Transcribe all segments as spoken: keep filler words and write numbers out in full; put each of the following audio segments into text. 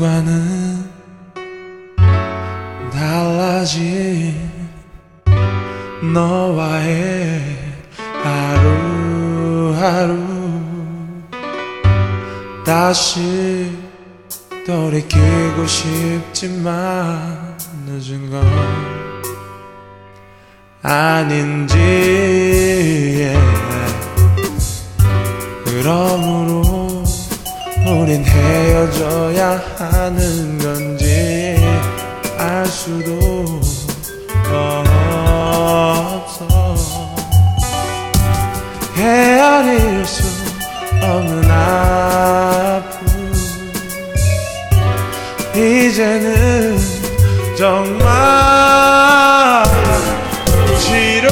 하루하루가는 달라진 너와의 하루하루 다시 돌이키고 싶지만 늦은 건 아닌지 yeah. 그러므로 우린 헤어져야 하는 건지 알 수도 없어. 헤아릴 수 없는 아픔 이제는 정말 싫어.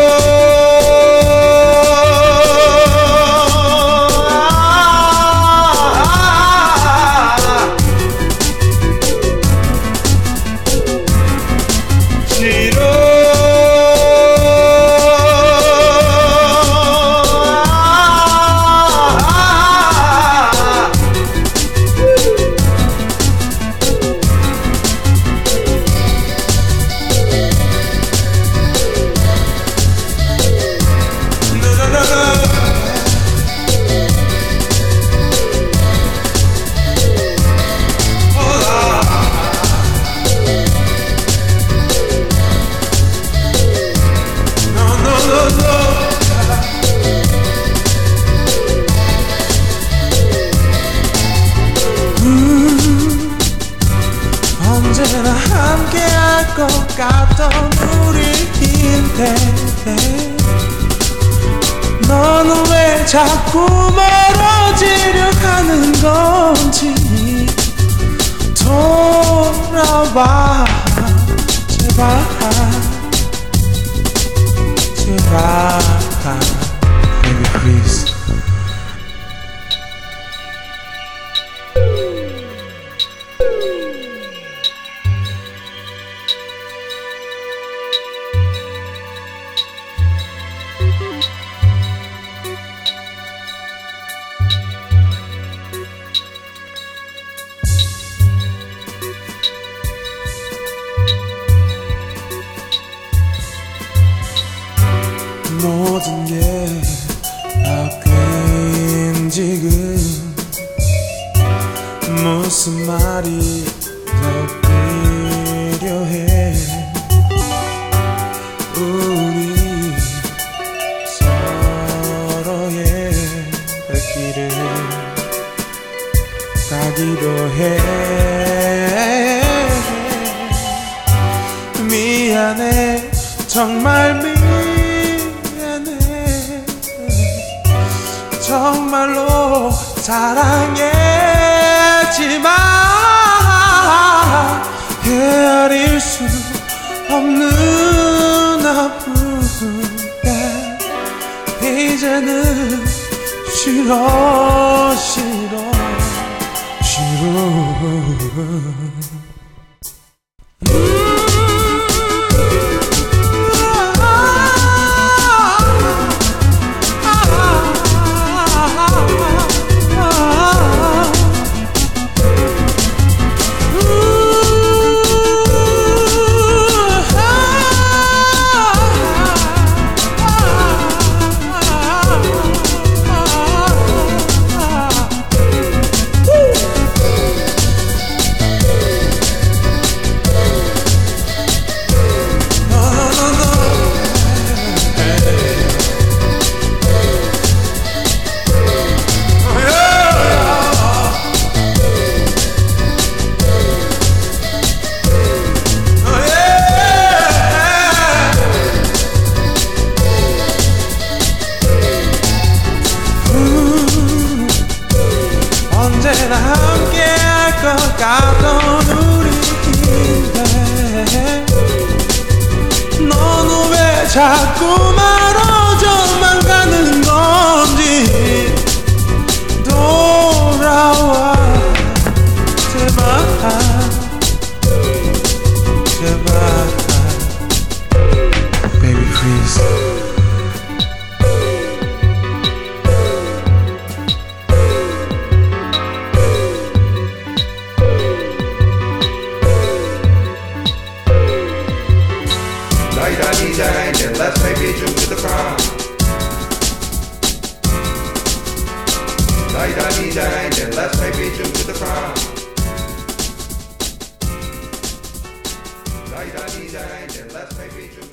언제나 함께할 것 같던 우리인데 너는 왜 자꾸 멀어지려 하는 건지 돌아와 제발 제발 Baby please. 모든 게 바뀐 지금 무슨 말이 더 필요해. 우리 서로의 길을 가기로 해. 미안해 정말 미안해 정말로 사랑했지만 헤아릴 수 없는 아픔에 이제는 싫어 싫어 싫어. 언제나 함께할 것 같던 우리인데 너는 왜 자꾸 멀어져만 가는 건지 돌아와 제발 제발 Baby please. Da-da-dee-dang, and let's make it to the prom. Da-da-dee-dang, and let's make it to